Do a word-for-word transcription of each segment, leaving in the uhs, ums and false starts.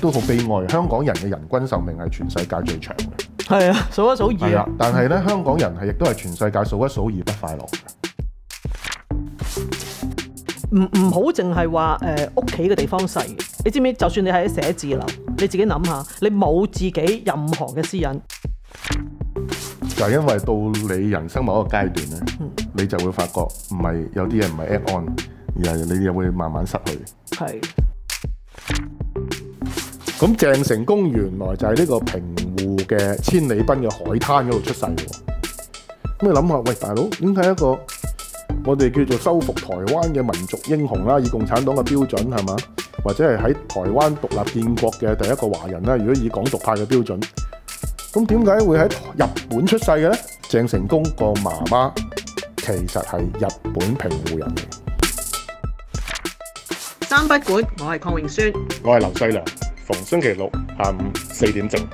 都好悲哀。香港人嘅人均壽命係全世界最長嘅， 係啊，數一數二係啊。但係咧，香港人係亦都係全世界數一數二不快樂嘅。 唔唔好淨係話誒屋企嘅地方細，你知唔知？就算你喺寫字樓，你自己諗下，你冇自己任何嘅私隱， 就係因為到你人生某一個階段咧，嗯、你就會發覺唔係有啲嘢唔係 add on， 而係你又會慢慢失去。 係。 咁鄭成功原來就係呢個平湖嘅千里濱嘅海灘嗰度出世喎。咁你諗下，喂大佬，點解一個我哋叫做收復台灣嘅民族英雄啦，以共產黨嘅標準係嘛，或者係喺台灣獨立建國嘅第一個華人啦，如果以港獨派嘅標準，咁點解會喺日本出世嘅呢？鄭成功個媽媽其實係日本平湖人嚟。 三不管，我係鄺詠孫， 我係劉細良，逢星期六下午四點正。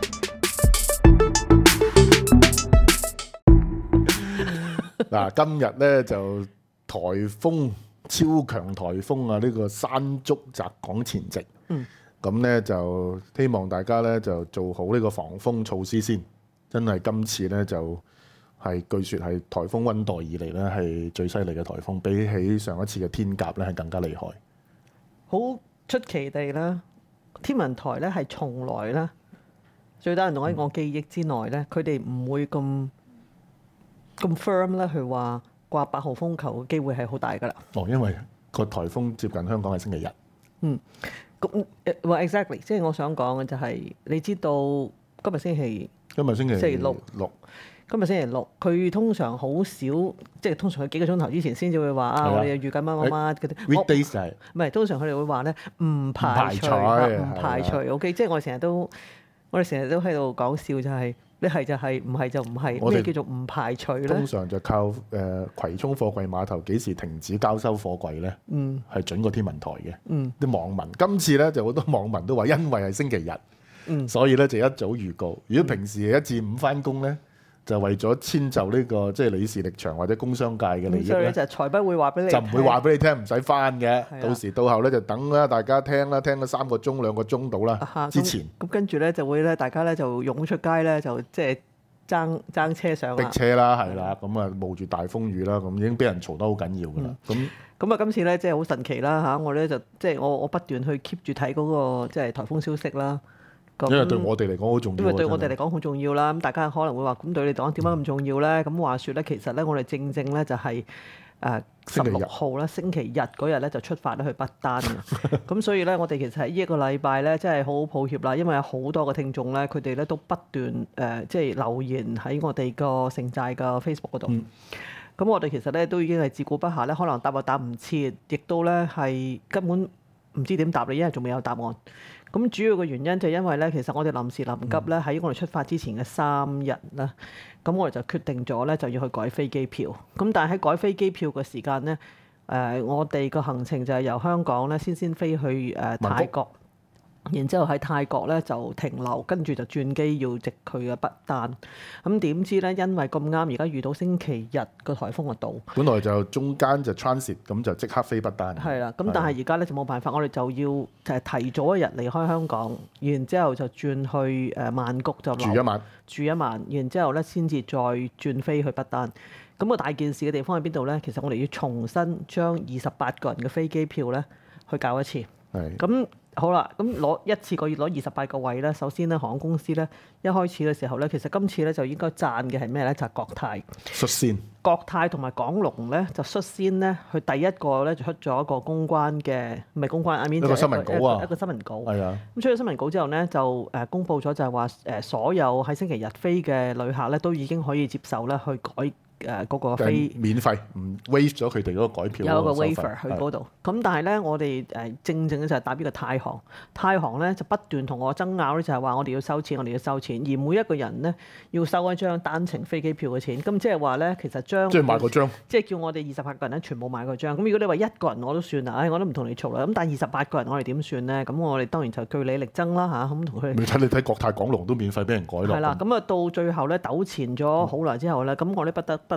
嗱，今日咧就颱風超強颱風啊！呢、這個山竹襲港前夕，咁咧、嗯、就希望大家咧就做好呢個防風措施先。真係今次咧就係、是、據說係颱風溫黛以嚟咧係最犀利嘅颱風，比起上一次嘅天鴿咧係更加厲害。 好出奇地啦，天文台咧係從來咧最多人同喺我記憶之內咧，佢哋唔會咁咁 firm 咧，去話掛八號風球嘅機會係好大噶啦。 哦，因為個颱風接近香港係星期日。嗯， 咁話 exactly， 即係我想講嘅就係、是，你知道今日星期今日星期星期六六， 今日星期六，佢通常好少，即係通常佢幾個鐘頭之前先至會話啊，我哋又預計乜乜乜嗰啲。 Weekdays 就係唔係，通常佢哋會話咧，唔排除，唔排除。OK，即係我哋成日都，我哋成日都喺度講笑，就係你係就係，唔係就唔係。咩叫做唔排除咧？ 通常就靠誒、呃、葵涌貨櫃碼頭幾時停止交收貨櫃咧？嗯，係準過天文台嘅。嗯，啲網民今次咧就好多網民都話，因為係星期日，嗯，所以咧就一早預告。如果平時一至五翻工咧，就為咗遷就呢、這個即係李氏力場或者工商界嘅利益咧， 就財不會話俾你， 就唔會話俾你聽唔使翻嘅。 的到時到後咧就等啦，大家聽啦，聽咗三個鐘兩個鐘到啦。啊、之前咁跟住咧就會咧，大家咧就湧出街咧，就即係爭爭車上逼車啦，係啦，咁啊冒住大風雨啦，咁已經俾人嘈得好緊要噶啦。咁咁啊，今次咧即係好神奇啦嚇！我咧就即係我我不斷去 keep 住睇嗰個即係颱風消息啦。 因為對我哋嚟講好重要， 因為對我哋嚟講好重要啦。咁大家可能會話：咁對你講點解咁重要咧？咁話説咧，其實咧，我哋正正咧就係誒十六號啦，星期日嗰日咧就出發咧去不丹嘅。咁所以咧，我哋其實喺呢一個禮拜咧，真係好好抱歉啦，因為有好多個聽眾咧，佢哋咧都不斷誒、呃、即係留言喺我哋個城寨嘅 Facebook 嗰度。咁、嗯、我哋其實咧都已經係自顧不暇咧，可能答又答唔切，亦都咧係根本唔知點答你，因為仲未有答案。咁主要嘅原因就係因為咧，其實我哋臨時臨急咧，喺我哋出發之前嘅三日咧，咁我哋就決定咗咧，就要去改飛機票。咁但係喺改飛機票嘅時間咧，誒、呃，我哋個行程就係由香港咧先先飛去誒、呃、泰國。然之後喺泰國咧就停留，跟住就轉機要直去嘅不丹。咁點知咧，因為咁啱而家遇到星期日個颱風就到， 本來就中間就 transit，咁就即刻飛不丹。 係啦，咁但係而家咧就冇辦法，我哋就要就係提早一日離開香港，然之後就轉去誒曼谷就住一晚， 住一晚，然之後咧先至再轉飛去不丹。咁個大件事嘅地方喺邊度咧？其實我哋要重新將二十八個人嘅飛機票咧去搞一次。係咁。好啦，咁攞一次過要攞二十八個位咧。首先咧，航空公司咧一開始嘅時候咧，其實今次咧就應該讚嘅係咩咧？就係、是、國泰率先。國泰同埋港龍咧就率先咧，佢第一個咧就出咗一個公關嘅，唔係公關，I mean 一個新聞稿啊， 一個新聞稿。 係啊。 咁出咗新聞稿之後咧，就誒公佈咗就係話誒所有喺星期日飛嘅旅客咧都已經可以接受咧去改。誒嗰個飛免費，唔 waive 咗佢哋嗰個改票有一個 waiver 去嗰度。咁但係咧，我哋誒正正就係搭呢個泰航，泰航咧就不斷同我爭拗咧，就係話我哋要收錢，我哋要收錢，而每一個人咧要收一張單程飛機票嘅錢。咁即係話咧，其實將即係買個張， 即係叫我哋二十八個人咧全部買個張。咁如果你話一個人我都算啦，唉，我都唔同你嘈啦。咁但係二十八個人我哋點算咧？咁我哋當然就據理力爭啦嚇，咁同佢。 你睇你睇國泰港龍都免費俾人改落。 係啦，咁啊到最後咧糾纏咗好耐之後咧，咁、嗯、我哋不得不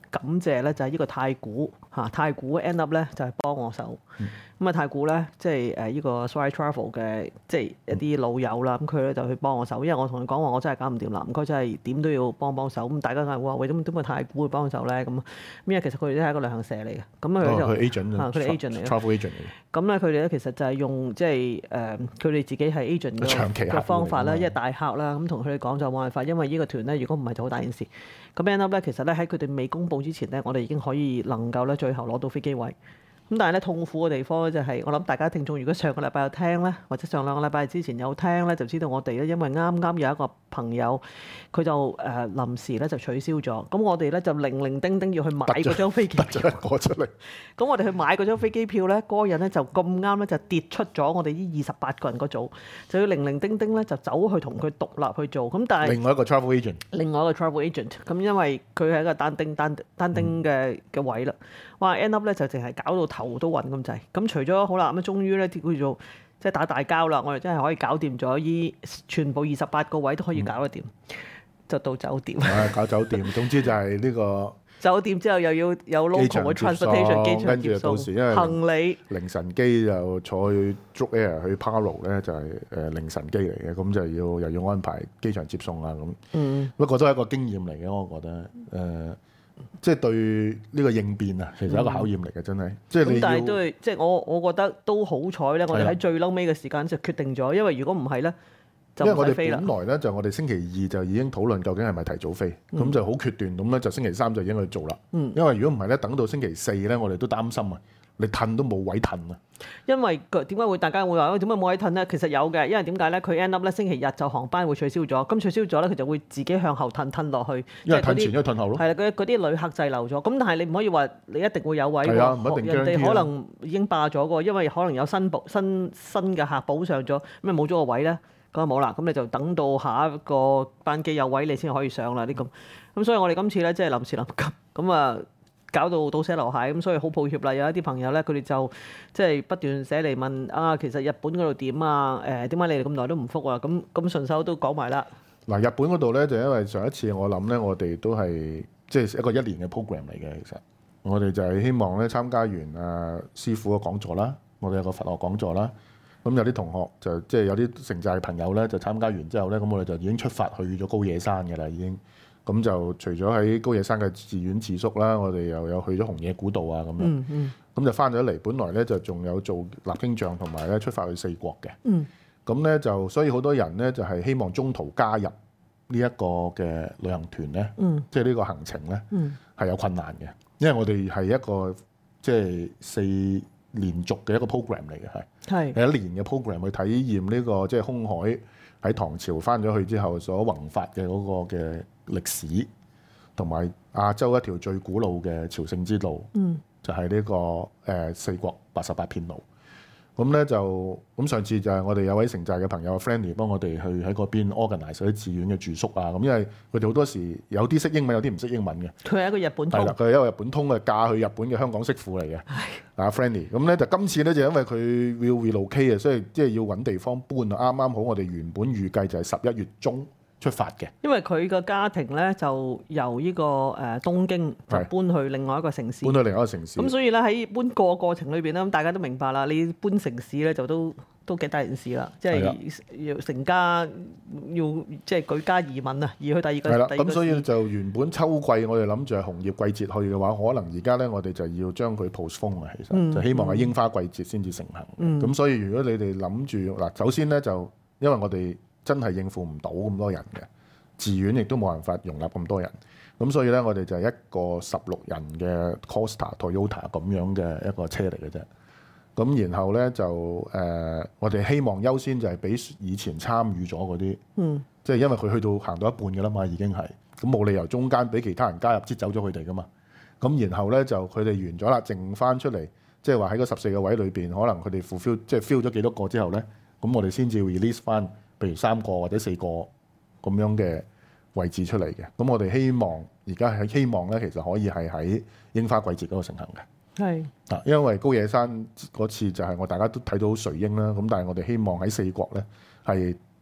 感謝咧，就係呢個太古嚇，太古 end up 咧就係幫我手。咁啊太古咧，即係誒呢個 Swire Travel 嘅即係一啲老友啦，咁佢咧就去幫我手，因為我同佢講話我真係搞唔掂啦，唔該真係點都要幫幫手。咁大家梗係話喂，點點解太古會幫手咧？咁因為其實佢哋都係一個旅行社嚟嘅，咁佢就佢 agent 啊，佢哋 agent 嚟嘅 travel agent 嚟嘅。 咁咧佢哋咧其實就係用即係誒佢哋自己係 agent 長期客戶嘅方法啦， 嚟㗎嘛一係大客啦，咁同佢哋講就冇辦法，因為呢個團咧如果唔係就好大件事。咁 end up 咧其實咧喺佢哋未公佈之前咧，我哋已經可以能夠咧最後攞到飛機位。咁但係咧痛苦嘅地方咧就係、是，我諗大家聽眾如果上個禮拜有聽咧，或者上兩個禮拜之前有聽咧，就知道我哋咧因為啱啱有一個朋友佢就誒、呃、臨時咧就取消咗，咁我哋咧就零零丁丁要去買嗰張飛機票， 突咗一個出嚟。 咁我哋去買嗰張飛機票咧，嗰、那個人咧就咁啱咧就跌出咗我哋呢二十八個人個組，就要零零丁丁咧就走去同佢獨立去做，咁但係另外一個 travel agent， 另外一個 travel agent，咁因為佢係一個單丁單單丁嘅嘅位啦，哇 end up 咧就淨係搞到頭都暈咁滯，咁除咗好啦，咁終於咧叫做即係打大交啦，我哋真係可以搞掂咗依全部二十八個位都可以搞得掂，嗯、就到酒店。 啊，搞酒店，總之就係呢個酒店之後又要有 local 嘅 transportation 機場接送，行李凌晨機就坐去 Druck Air 去 Palo 咧，就係誒凌晨機嚟嘅，咁就要又要安排機場接送啊咁。嗯，不過都係一個經驗嚟嘅，我覺得誒。呃即係對呢個應變啊，其實係一個考驗嚟嘅，真係。即係你要， 但係都係即係我我覺得都好彩咧，我哋喺最嬲尾嘅時間就決定咗，因為如果唔係咧，就唔使飛啦。 因為我哋本來咧就我哋星期二就已經討論究竟係咪提早飛，咁、嗯、就好決斷咁咧，就星期三就已經去做啦。嗯、因為如果唔係咧，等到星期四咧，我哋都擔心啊。你褪都冇位褪啊！ 因為點解會大家會話點解冇位褪咧？其實有嘅，因為點解咧？佢 end up 咧星期日就航班會取消咗，咁取消咗咧，佢就會自己向後褪褪落去。 因為褪前，因為褪後咯。 係啦，嗰嗰啲旅客滯留咗，咁但係你唔可以話你一定會有位喎。 係啊，唔一定。 人哋可能已經霸咗個，因為可能有新補新新嘅客補上咗，咁咪冇咗個位咧，咁就冇啦。咁你就等到下一個班機有位，你先可以上啦。啲咁咁，所以我哋今次咧即係臨時臨急咁啊。搞到倒瀉籮蟹咁，所以好抱歉啦。有一啲朋友咧，佢哋就即係不斷寫嚟問啊，其實日本嗰度點啊？誒點解你哋咁耐都唔覆啊？咁咁順手都講埋啦。嗱， 日本嗰度咧就因為上一次我諗咧，我哋都係即係一個一年嘅 program 嚟嘅。其實我哋就係希望咧參加完啊師傅嘅講座啦，我哋有個佛學講座啦。咁有啲同學就即係有啲城寨朋友咧，就參加完之後咧，咁我哋就已經出發去咗高野山嘅啦，已經。咁就除咗喺高野山嘅寺院自宿啦，我哋又有去咗紅野古道啊咁樣。咁、嗯嗯、就翻咗嚟，本來咧就仲有做立經像同埋咧出發去四國嘅。咁咧、嗯、就所以好多人咧就係、是、希望中途加入呢一個嘅旅行團咧，嗯、即係呢個行程咧係、嗯、有困難嘅，因為我哋係一個即係、就是、四連續嘅一個 program 嚟嘅，係係是一年嘅 program 去體驗呢、這個即係、就是、空海喺唐朝翻咗去之後所弘法嘅嗰個嘅歷史，同埋亞洲一條最古老嘅朝聖之路，嗯、就係呢、這個誒、呃、四國八十八片路。咁咧就咁上次就係我哋有位城寨嘅朋友 Franny 幫我哋去喺嗰邊 organize 啲寺院嘅住宿啊。咁因為佢哋好多時有啲識英文，有啲唔識英文嘅。 佢係一個日本通。係啦， 佢係一個日本通嘅嫁去日本嘅香港媳婦嚟嘅。係啊，Franny。咁咧就今次咧就因為佢要 relocate啊，所以即係要揾地方搬啊。啱啱好我哋原本預計就係十一月中出發嘅，因為佢個家庭咧就由呢個誒東京就搬去另外一個城市， 搬去另外一個城市。 咁所以咧喺搬個過程裏邊咧，咁大家都明白啦。你搬城市咧就都都幾大件事啦，即係要成家要即係舉家移民啊，移去第二個。係啦， 咁所以就原本秋季我哋諗住係紅葉季節去嘅話，可能而家咧我哋就要將佢 postpone 啊。其實、嗯、就希望係櫻花季節先至成行。咁、嗯、所以如果你哋諗住嗱，首先咧就因為我哋真係應付唔到咁多人嘅，寺院亦都冇辦法容納咁多人，咁所以咧我哋就係一個十六人嘅 Costa Toyota 咁樣嘅一個車嚟嘅啫。咁然後咧就誒、呃，我哋希望優先就係俾以前參與咗嗰啲，嗯，即係因為佢去到行到一半嘅啦嘛，已經係，咁冇理由中間俾其他人加入擠走咗佢哋噶嘛。咁然後咧就佢哋完咗啦，剩翻出嚟，即係話喺嗰十四個位裏邊，可能佢哋 fulfill 即係 fill 咗幾多個之後咧，咁我哋先至 release 翻。譬如三個或者四個咁樣嘅位置出嚟嘅，咁我哋希望而家係希望咧，其實可以係喺櫻花季節嗰度成行嘅。係啊，因為高野山嗰次就係我大家都睇到垂櫻啦，咁但係我哋希望喺四國咧係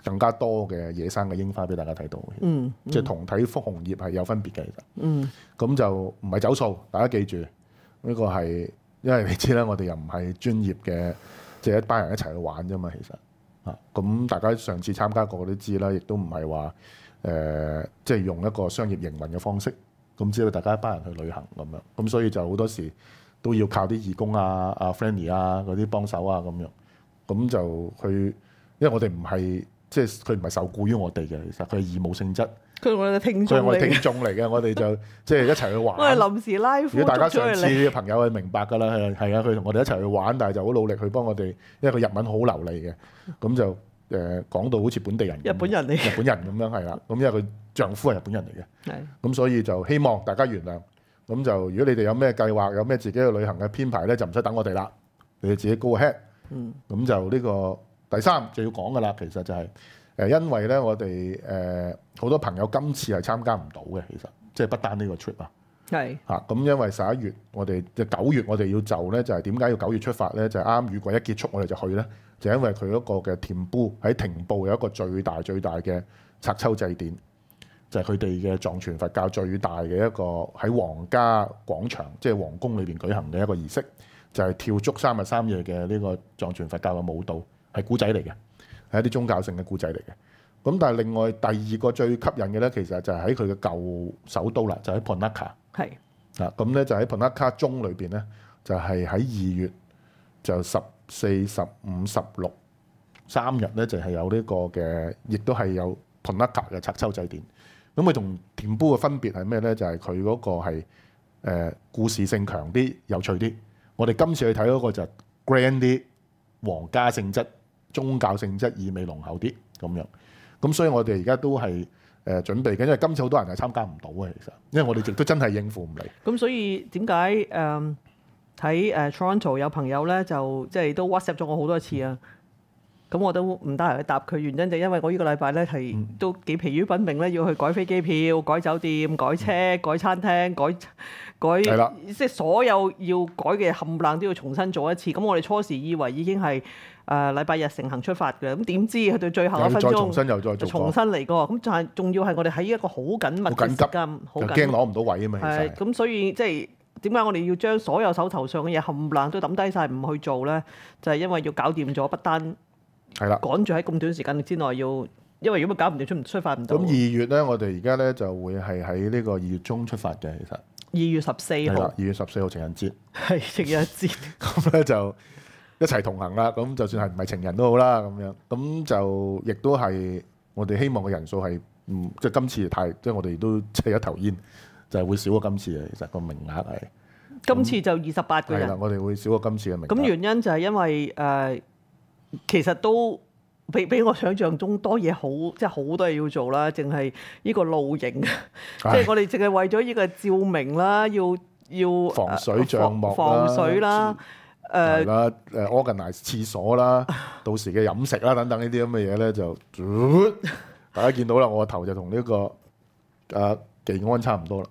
更加多嘅野生嘅櫻花俾大家睇到。 嗯， 即係同睇楓紅葉係有分別嘅，其實。 嗯。 咁就唔係走數，大家記住呢個係，因為你知啦，我哋又唔係專業嘅，即係一班人一齊去玩啫嘛，其實。啊，咁大家上次參加過都知啦，亦都唔係話誒，即係用一個商業營運嘅方式，咁知道大家一班人去旅行咁樣，咁所以就好多時都要靠啲義工啊、啊 Franny 啊嗰啲幫手啊咁樣，咁就去，因為我哋唔係即係佢唔係受僱於我哋嘅，其實佢係義務性質。 佢係我哋聽眾嚟嘅， 佢係我哋聽眾嚟嘅，我哋就即係一齊去玩。 我係臨時拉夫。 如果大家上次嘅朋友係明白㗎啦，係係啊，佢同我哋一齊去玩，但係就好努力去幫我哋，因為佢日文好流利嘅，咁就誒講到好似本地人， 日本人嚟， 日本人咁樣係啦。咁因為佢丈夫係日本人嚟嘅， 係咁所以就希望大家原諒。咁就如果你哋有咩計劃，有咩自己嘅旅行嘅編排咧，就唔使等我哋啦，你哋自己 go ahead。嗯。咁就呢個第三就要講㗎啦，其實就係、是。誒，因為咧，我哋誒好多朋友今次係參加唔到嘅，其實即係不單呢個 trip 啊，係嚇咁，因為十一月我哋即係九月我哋要就咧，就係點解要九月出發咧？就係、是、啱雨季一結束，我哋就去咧，就因為佢嗰個嘅田埔喺庭步有一個最大最大嘅拆秋祭典，就係佢哋嘅藏傳佛教最大嘅一個喺皇家廣場，即係皇宮裏邊舉行嘅一個儀式，就係、是、跳足三日三夜嘅呢個藏傳佛教嘅舞蹈，係古仔嚟嘅。係一啲宗教性嘅故仔嚟嘅，咁但係另外第二個最吸引嘅咧，其實就係喺佢嘅舊首都啦，就喺 Punakha。係啊，咁咧就喺 Punakha 中裏邊咧，就係喺二月就十四、十五、十六三日咧，就係有呢個嘅，亦都係有 Punakha 嘅拆秋祭典。咁佢同田埔嘅分別係咩咧？就係佢嗰個係誒、呃、故事性強啲、有趣啲。我哋今次去睇嗰個就 grand 啲、皇家性質。宗教性質意味濃厚啲咁樣，咁所以我哋而家都係誒、呃、準備緊，因為今次好多人係參加唔到嘅，其實，因為我哋亦都真係應付唔嚟。咁所以點解誒喺誒 Toronto 有朋友咧就即係都 WhatsApp 咗我好多次啊？咁我都唔得閒去答佢，原因就因為我呢個禮拜咧係都幾疲於奔命咧，要去改飛機票、改酒店、改車、改餐廳、改改，即係所有要改嘅冚唪唥都要重新做一次。咁我哋初時以為已經係誒禮拜日成行出發嘅，咁點知去到最後一分鐘，重新又再做，重新嚟過。咁就係仲要係我哋喺一個好緊密嘅時間，好緊急，就驚攞唔到位啊嘛。係咁，所以即係點解我哋要將所有手頭上嘅嘢冚唪唥都抌低晒唔去做咧？就係因為要搞掂咗，不單係啦，趕住喺咁短時間之內要，因為如果搞唔掂出唔出發唔到。咁二月咧，我哋而家咧就會係喺呢個二月中出發嘅，其實二月十四號，二月十四號情人節，係情人節。咁咧就一齊同行啦。咁就算係唔係情人都好啦，咁樣咁就亦都係我哋希望嘅人數係，嗯，即係今次太，即係我哋都即係一頭煙，就係會少過今次嘅。其實個名額係今次就二十八個人。係啦，我哋會少過今次嘅名額。咁原因就係因為誒。呃其實都比比我想象中多嘢好，即係好多嘢要做啦。淨係呢個露營，即係我哋淨係為咗呢個照明啦，要要防水帳幕啦，防水啦，誒啦，誒 organize 廁所啦，到時嘅飲食啦等等呢啲咁嘅嘢咧，就大家見到啦，我個頭就同呢個阿技安差唔多啦，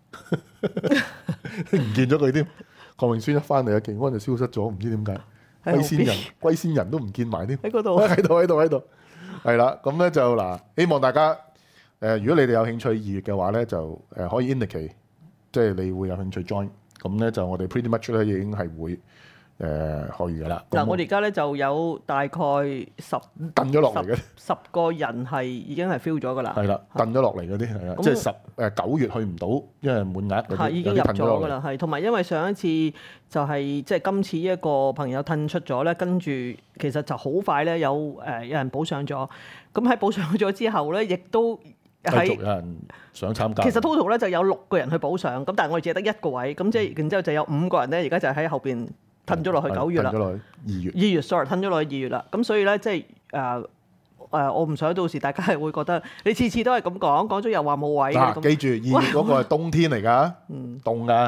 唔見咗佢添。郭榮宣一翻嚟，阿技安就消失咗，唔知點解。龜仙人，龜仙人都唔見埋添，喺嗰度，喺度，喺度，喺度，係啦。咁咧就嗱，希望大家誒、呃，如果你哋有興趣二月嘅話咧，就誒、呃、可以 indicate，即係你會有興趣 join。咁咧就我哋 pretty much 咧已經係會誒、呃、去㗎啦。嗱，我哋而家咧就有大概十掟咗落嚟嘅十個人係已經係 fill 咗㗎啦。係啦，掟咗落嚟嗰啲係啦，即係十誒九月去唔到，因為滿額嗰啲已經入咗㗎啦。係同埋因為上一次就係即係今次一個朋友褪出咗咧，跟住其實就好快咧有誒有人補上咗。咁喺補上咗之後咧，亦都係有人想參加。其實 total 咧就有六個人去補上，咁但係我哋只係得一個位，咁即係然之後就有五個人咧，而家就喺後邊。褪咗落去九月啦，褪咗落去二月，二月 sorry，褪咗落去二月啦。咁所以咧，即係誒誒，我唔想到時大家係會覺得你次次都係咁講，講咗又話冇位。嗱，記住二月嗰個係冬天嚟㗎，凍㗎，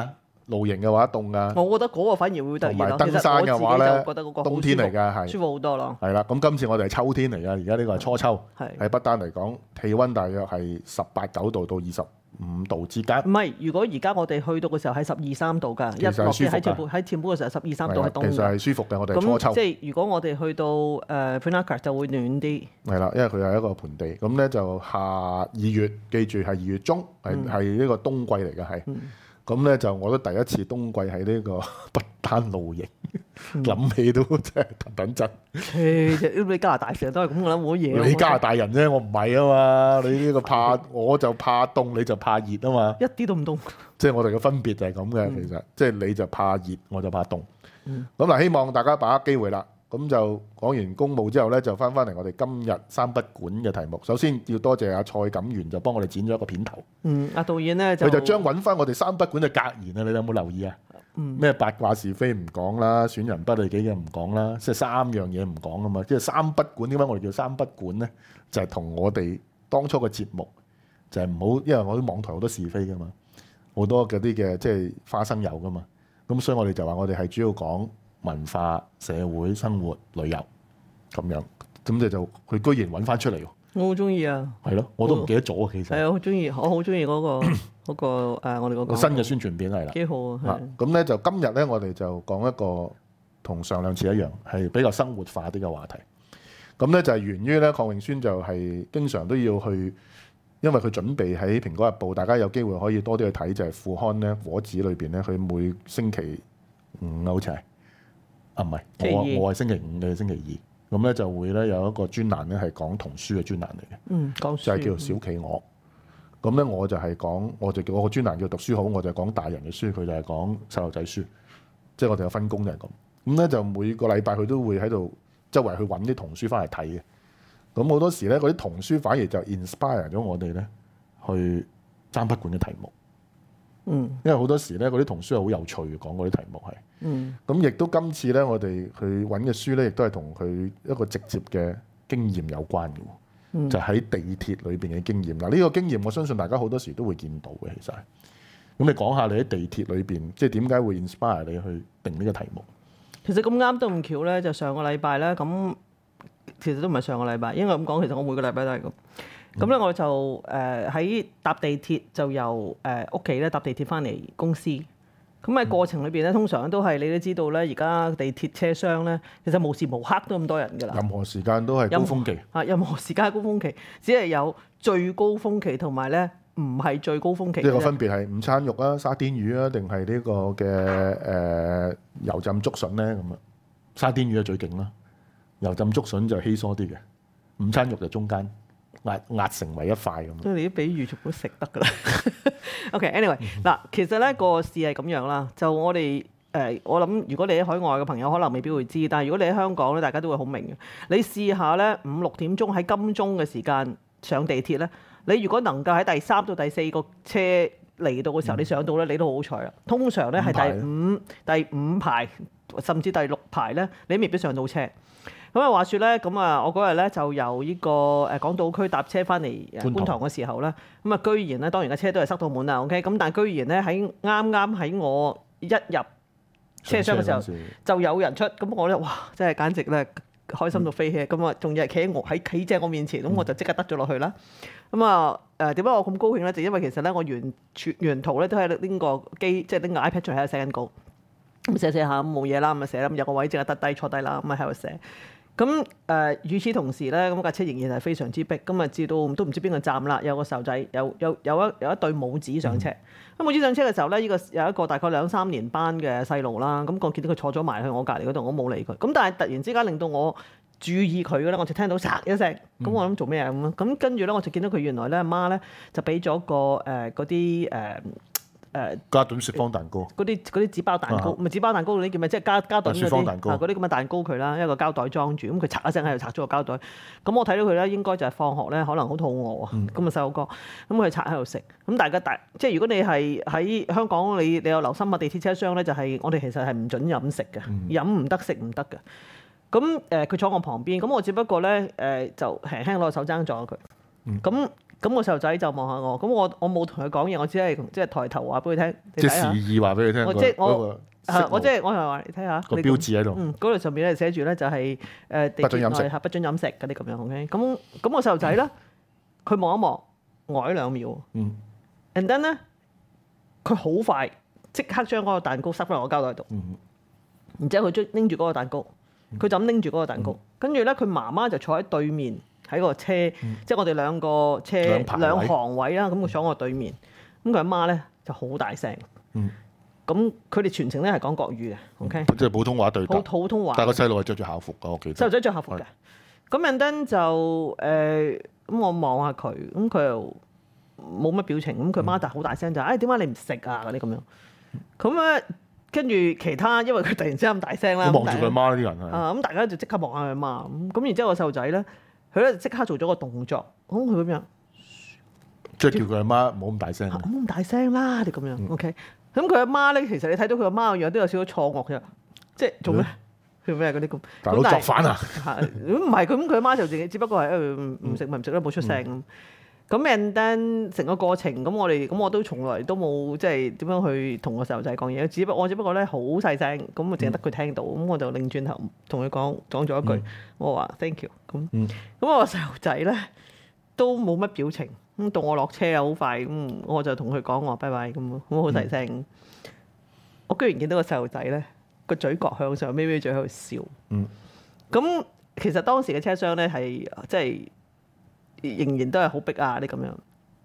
露營嘅話凍㗎， 我覺得嗰個反而會得意咯。 同埋登山嘅話咧其實我自己就覺得嗰個好冬天嚟㗎，係舒服好多咯。 係啦。咁今次我哋係秋天嚟㗎，而家呢個係初秋， 係喺不丹嚟講，氣温大約係十八九度到二十五度之間。 唔係，如果而家我哋去到嘅時候係十二三度㗎， 其實係一落機喺舒服㗎田埔喺田埔嘅時候十二三度係凍其實係㗎。 舒服嘅，我哋係初秋咁即。係如果我哋去到誒 Punakha 就會暖啲。 係啦，因為佢係一個盆地，咁咧就下二月，記住係二月中，係係呢個冬季嚟嘅，係。咁咧就我都第一次冬季喺呢個不丹露營，諗起都真係騰騰震。 誒，你加拿大成日都係咁㗎啦，冇乜嘢。 你加拿大人啫，我唔係啊嘛。你呢個怕，我就怕凍，你就怕熱啊嘛。 一啲都唔凍。 即係我哋嘅分別就係咁嘅，其實即係你就怕熱，我就怕凍。咁嗱，希望大家把握機會啦。咁就講完公務之後咧，就翻翻嚟我哋今日三不管嘅題目。首先要多謝阿蔡錦元，就幫我哋剪咗一個片頭。 嗯，阿導演咧就佢就將揾翻我哋三不管嘅格言啊！你哋有冇留意啊？咩、嗯、八卦是非唔講啦，損人不利己嘅唔講啦，即係三樣嘢唔講啊嘛。即係三不管，點解我哋叫三不管咧？就係、是、同我哋當初嘅節目就係唔好，因為我啲網台好多是非噶嘛，好多嗰啲嘅即係花生油噶嘛。咁所以我哋就話我哋係主要講文化、社會、生活、旅遊咁樣。咁就就佢居然揾翻出嚟喎。 我好中意啊！ 係咯，我都唔記得咗其實。 係啊，好中意，我好中意嗰個嗰、嗰個誒，我哋嗰個新嘅宣傳片係啦。 幾好啊！ 咁咧就今日咧，我哋就講一個同上兩次一樣，係比較生活化啲嘅話題。咁咧就係源於咧，鄺永宣就係經常都要去，因為佢準備喺《蘋果日報》，大家有機會可以多啲去睇，就係副刊咧，果子裏邊咧，佢每星期五啊，好似係啊，唔係我我係星期五嘅星期二。咁咧就會咧有一個專欄咧係講童書嘅專欄嚟嘅， 嗯，講書就係叫做小企鵝。咁咧我就係講，我就叫我個專欄叫讀書好，我就係講大人嘅書，佢就係講細路仔書，即係我哋有分工就係咁。咁咧就每個禮拜佢都會喺度周圍去揾啲童書翻嚟睇嘅。咁好多時咧嗰啲童書反而就 inspire 咗我哋咧去三不管嘅題目。嗯，因為好多時咧嗰啲童書係好有趣嘅，講嗰啲題目係。嗯，咁亦都今次咧，我哋去揾嘅書咧，亦都係同佢一個直接嘅經驗有關嘅，嗯、就喺地鐵裏邊嘅經驗。嗱，呢個經驗我相信大家好多時都會見到嘅，其實係。咁你講下你喺地鐵裏邊，即係點解會 inspire 你去定呢個題目？ 其實咁啱都唔巧咧，就上個禮拜咧，咁其實都唔係上個禮拜，應該咁講，其實我每個禮拜都係咁。咁咧、嗯、我就誒喺、呃、搭地鐵，就由誒屋企咧搭地鐵翻嚟公司。咁喺過程裏邊咧，通常都係你都知道咧，而家地鐵車廂咧，其實無時無刻都咁多人㗎啦。 任何時間都係高峰期。 啊，任何時間係高峰期，只係有最高峰期同埋咧唔係最高峰期。 呢個分別係午餐肉啊、沙甸魚啊，定係呢個嘅誒、呃、油浸竹筍咧咁啊？沙甸魚係最勁啦，油浸竹筍就稀疏啲嘅，午餐肉就中間。壓壓成為一塊咁， 即係你啲比喻全部食得㗎啦。OK，anyway，嗱，其實咧個事係咁樣啦。就我哋誒、呃，我諗如果你喺海外嘅朋友可能未必會知，但係如果你喺香港咧，大家都會好明嘅。你試下咧五六點鐘喺金鐘嘅時間上地鐵咧，你如果能夠喺第三到第四個車嚟到嘅時候，嗯、你上到咧，你都好彩啦。通常咧係第五第五排甚至第六排咧，你未必上到車。咁啊，話説咧，咁啊，我嗰日咧就由呢個誒港島區搭車翻嚟觀塘嘅時候咧，咁啊，居然咧，當然架車都係塞到滿啦，OK，咁但係居然咧喺啱啱喺我一入車廂嘅時候，就有人出，咁我咧哇，真係簡直咧開心到飛起，咁啊、嗯，仲要係企喺我喺企正我面前，咁我就即刻得咗落去啦。咁啊誒點解我咁高興咧？就因為其實咧，我沿沿途咧都係拎個機，即係拎個 iPad 出嚟喺度寫緊稿，咁寫寫下咁冇嘢啦，咁啊寫啦，咁有個位即刻得低坐低啦，咁啊喺度寫。咁誒、呃，與此同時咧，咁架車仍然係非常之逼。咁啊，至到都唔知邊個站啦，有個細路仔，有有有一有一對母子上車。咁、嗯、母子上車嘅時候咧，呢、這個有一個大概兩三年班嘅細路啦。咁我見到佢坐咗埋去我隔離嗰度，我冇理佢。咁但係突然之間令到我注意佢嘅咧，我就聽到嚓一聲。咁我諗做咩啊咁啊？咁跟住咧，我就見到佢原來咧阿媽咧就俾咗個誒嗰啲誒。呃誒加頓雪芳蛋糕， 嗰啲嗰啲紙包蛋糕，唔係紙包蛋糕嗰啲叫咩？即係加加頓嗰啲嗰啲咁嘅蛋糕佢啦，一個膠袋裝住，咁佢嚓一聲喺度拆咗個膠袋。咁我睇到佢咧，應該就係放學咧，可能好肚餓啊。咁啊細路哥，咁佢拆喺度食。咁大家大即係如果你係喺香港，你你有留心啊，地鐵車廂咧就係我哋其實係唔準飲食嘅，飲唔得食唔得嘅。咁誒佢坐我旁邊，咁我只不過咧誒就輕輕攞手踭撞咗佢。咁咁個細路仔就望下我，咁我我冇同佢講嘢，我只係即係抬頭話俾佢聽，你即睇下係示意話俾佢聽。 我即係我嗰個係我即係我係話你睇下個你標誌喺度。 嗯，嗰度上面咧寫住咧就係誒地不准飲食鐵內係不准飲食嗰啲咁樣，OK。咁咁個細路仔咧，佢望一望，呆咗兩秒嗯， ，and then 咧，佢好快即刻將嗰個蛋糕塞翻落我膠袋度， 嗯然之後佢將拎住嗰個蛋糕，佢就咁拎住嗰個蛋糕，跟住咧佢媽媽就坐喺對面喺個車，即係我哋兩個車兩排位兩行位啦，咁佢坐我對面，咁佢阿媽咧就好大聲， 嗯咁佢哋全程咧係講國語嘅，OK。 即係普通話對答普。普通話， 但係個細路係着住校服㗎，我記得。 細路仔着校服嘅。咁 and then 就誒，咁我望下佢，咁佢又冇乜表情，咁佢媽就好大聲就誒點解你唔食啊嗰啲咁樣。咁咧跟住其他，因為佢突然之間咁大聲啦， 我望住佢媽啲人係。 啊咁大家就即刻望下佢媽，咁咁然之後個細路仔咧，佢咧即刻做咗個動作，咁佢咁樣， 即係叫佢阿媽唔好咁大聲。 啊唔好咁大聲啦，你咁樣 OK。咁佢阿媽咧，其實你睇到佢阿媽個樣都有少少錯愕嘅，即係做咩？做咩嗰啲咁？ 大佬作反啊！ 係唔係佢咁？佢阿媽就自己，只不過係誒唔唔食咪唔食啦，冇出聲咁。咁 and then 成個過程咁，我哋咁我都從來都冇即係點樣去同個細路仔講嘢，只不我只不過咧好細聲，咁啊淨係得佢聽到，咁我就擰轉頭同佢講講咗一句，我話 thank you 咁。咁我個細路仔咧都冇乜表情。咁到我落車啊，好快咁，我就同佢講我話拜拜咁，咁好細聲。嗯、我居然見到個細路仔咧，個嘴角向上，眯眯嘴喺度笑。 嗯。咁其實當時嘅車廂咧係即係仍然都係好逼啊啲咁樣。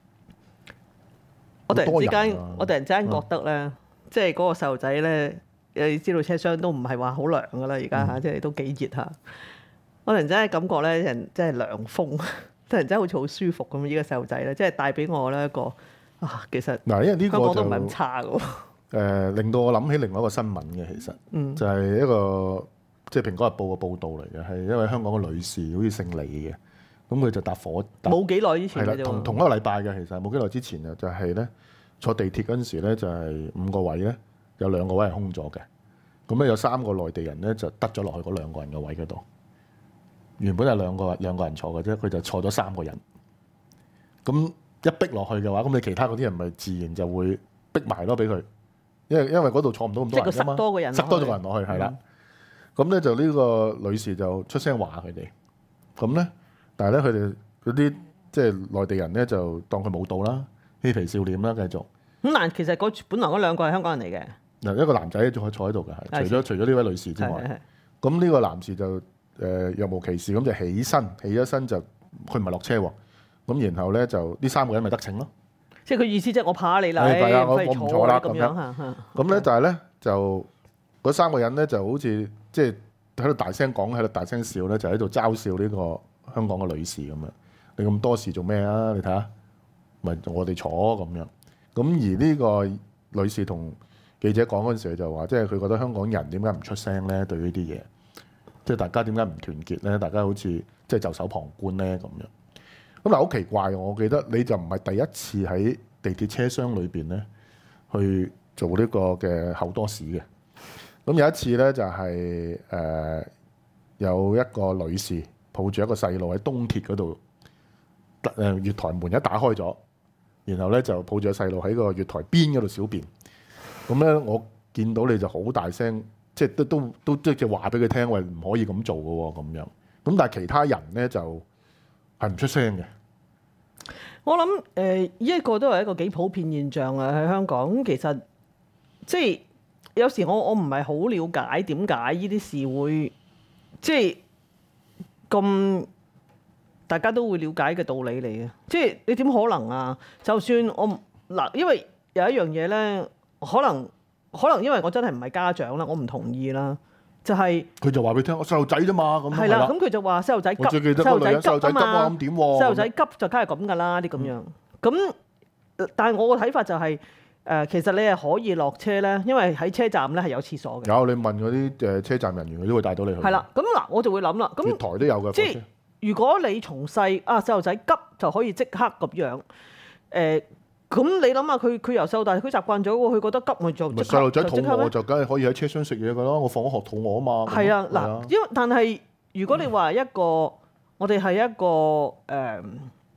我突然之間，啊、我突然之間覺得咧，嗯、即係嗰個細路仔咧，你知道車廂都唔係話好涼噶啦，而家嚇，即係都幾熱嚇。我突然之間感覺咧，人即係涼風。突然之間好似好舒服咁，呢個細路仔咧，即係帶俾我咧一個啊，其實嗱，因為呢個香港都唔係咁差嘅喎。 誒，令到我諗起另外一個新聞嘅，其實、嗯、就係一個即係《蘋果日報》嘅報導嚟嘅，係一位香港嘅女士，好似姓李嘅，咁佢就搭火冇幾耐之前係啦，同同一個禮拜嘅，其實冇幾耐之前啊，就係咧坐地鐵嗰陣時咧，就係五個位咧有兩個位係空咗嘅，咁咧有三個內地人咧就得咗落去嗰兩個人嘅位嗰度。原本係兩個兩個人坐嘅啫，佢就坐咗三個人。咁一逼落去嘅話，咁你其他嗰啲人咪自然就會逼埋咯，俾佢。因為因為嗰度坐唔到咁多人啊嘛。即係佢塞多個人，塞多咗個人落去，係啦。咁咧、嗯、就呢個女士就出聲話佢哋。咁咧，但係咧佢哋嗰啲即係內地人咧就當佢冇到啦，嬉皮笑臉啦，繼續。咁嗱，其實嗰本來嗰兩個係香港人嚟嘅。嗱， 一個男仔仲可以坐喺度嘅，除咗除咗呢位女士之外，咁呢個男士就。誒、呃、若無其事咁就起身，起咗身就佢唔係落車喎，咁然後咧就呢三個人咪得逞咯。 即係佢意思即係我怕你啦， 係啊，我我唔坐啦咁樣。咁咧，但係咧就嗰三個人咧就好似即係喺度大聲講，喺度大聲笑咧，就喺度嘲笑呢個香港嘅女士咁樣。你咁多事做咩啊？你睇下，咪我哋坐咁樣。咁而呢個女士同記者講嗰陣時就話，即係佢覺得香港人點解唔出聲咧？對呢啲嘢。即係大家點解唔團結咧？大家好似即係袖手旁觀咧咁樣。咁嗱好奇怪，我記得你就唔係第一次喺地鐵車廂裏邊咧去做呢個嘅口多士嘅。咁有一次咧就係、是、誒、呃、有一個女士抱住一個細路喺東鐵嗰度，誒月台門一打開咗，然後咧就抱住個細路喺個月台邊嗰度小便。咁咧我見到你就好大聲。即係都都都即係話俾佢聽，喂唔可以咁做嘅喎，咁樣。咁但係其他人咧就係唔出聲嘅。 我諗誒，呢一個都係一個幾普遍現象啊！喺香港咁，其實即係有時我我唔係好了解點解呢啲事會即係咁大家都會了解嘅道理嚟嘅。即係你點可能啊？就算我嗱，因為有一樣嘢咧，可能。可能因為我真係唔係家長啦，我唔同意啦。就係、是、 佢就話俾你聽，我細路仔啫嘛，咁係啦。咁佢就話細路仔急，細路仔急啊嘛。咁點？細路仔急就梗係咁噶啦，啲咁樣。咁、嗯、但係我個睇法就係、是、誒、呃，其實你係可以落車咧，因為喺車站咧係有廁所嘅。有你問嗰啲誒車站人員，佢都會帶到你去。係啦，咁嗱，我就會諗啦。咁月台都有嘅。即係如果你從細啊細路仔急就可以即刻咁樣誒。呃咁你諗下佢佢由細到大佢習慣咗喎，佢覺得急咪就即刻。細路仔肚餓就梗係可以喺車廂食嘢噶啦，我放咗學肚餓啊嘛。 係啊，嗱，因為但係如果你話一個、嗯、我哋係一個誒